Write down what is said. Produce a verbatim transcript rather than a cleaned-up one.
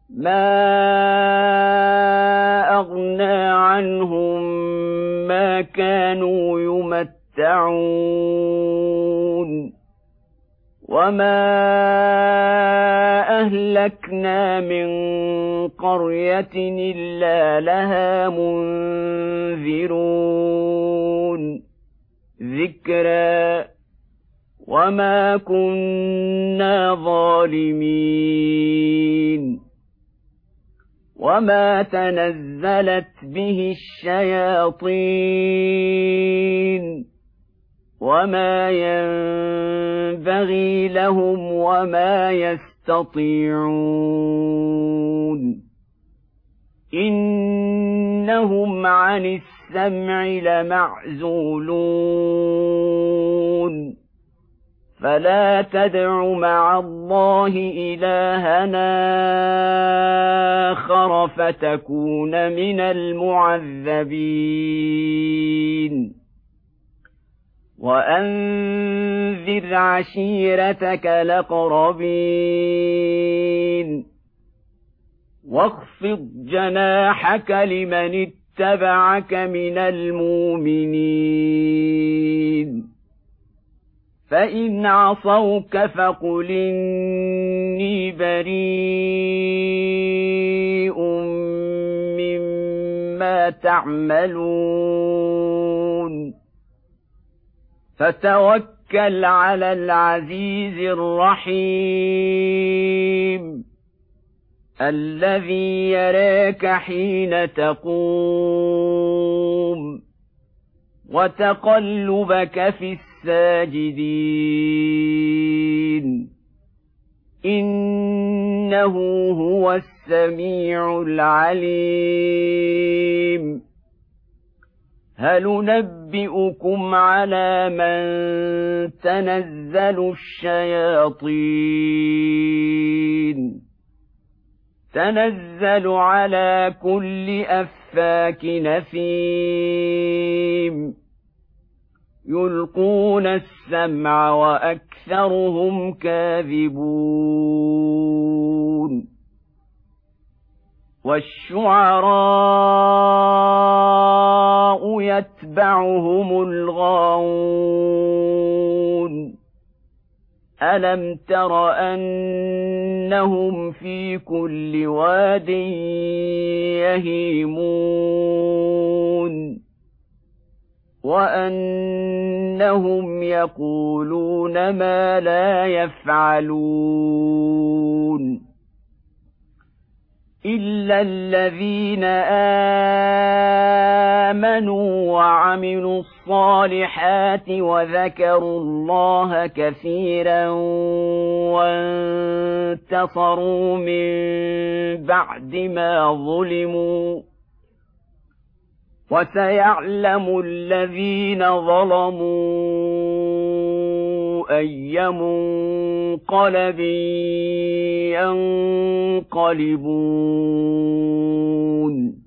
ما أغنى عنهم ما كانوا يمتعون وما أهلكنا من قرية إلا لها منذرون ذكرى وما كنا ظالمين وما تنزلت به الشياطين وما ينبغي لهم وما يستطيعون إنهم عن السمع لمعزولون فلا تدع مع الله إلهنا آخر فتكون من المعذبين وأنذر عشيرتك الأقربين واخفض جناحك لمن اتبعك من المؤمنين فإن عصوك فقل إني بريء مما تعملون فتوكل على العزيز الرحيم الذي يراك حين تقوم وتقلبك في الساجدين إنه هو السميع العليم هل ننبئكم على من تنزل الشياطين تنزل على كل أفاك نثيم يلقون السمع وأكثرهم كاذبون والشعراء يتبعهم الغاوون ألم تر أنهم في كل واد يهيمون وأنهم يقولون ما لا يفعلون إلا الذين آمنوا وعملوا الصالحات وذكروا الله كثيرا وانتصروا من بعد ما ظلموا وسيعلم الذين ظلموا أي منقلب ينقلبون